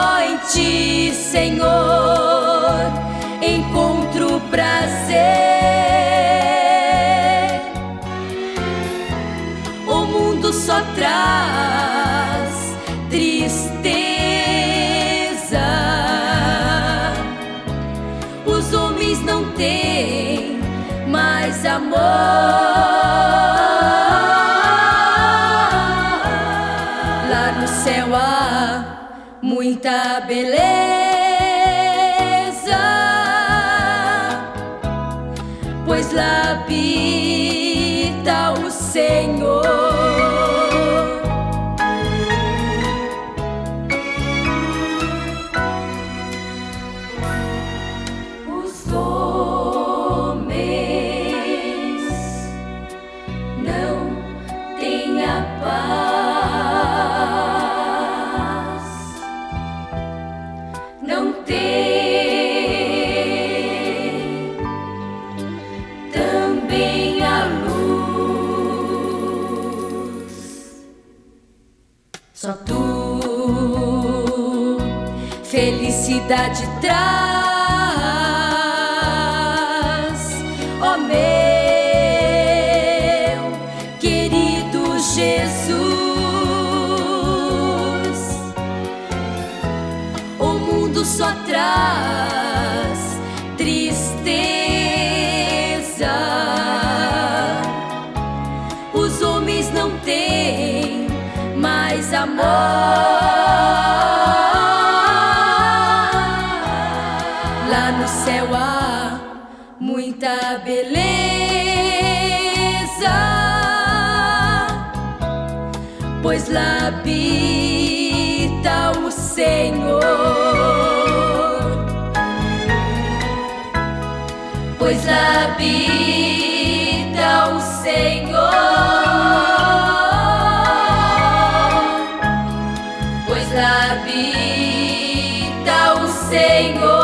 Só em ti, Senhor, encontro prazer. O mundo só traz tristeza. Os homens não têm mais amor. Lá no céu há muita beleza, pois lá habita o Senhor. Os homens não têm a paz, não tem também a luz. Só tu felicidade traz, ó meu querido Jesus. O mundo só traz tristeza. Os homens não têm mais amor. Lá no céu há muita beleza, pois lá habita o Senhor. Pois lá habita o Senhor. Pois lá habita o Senhor.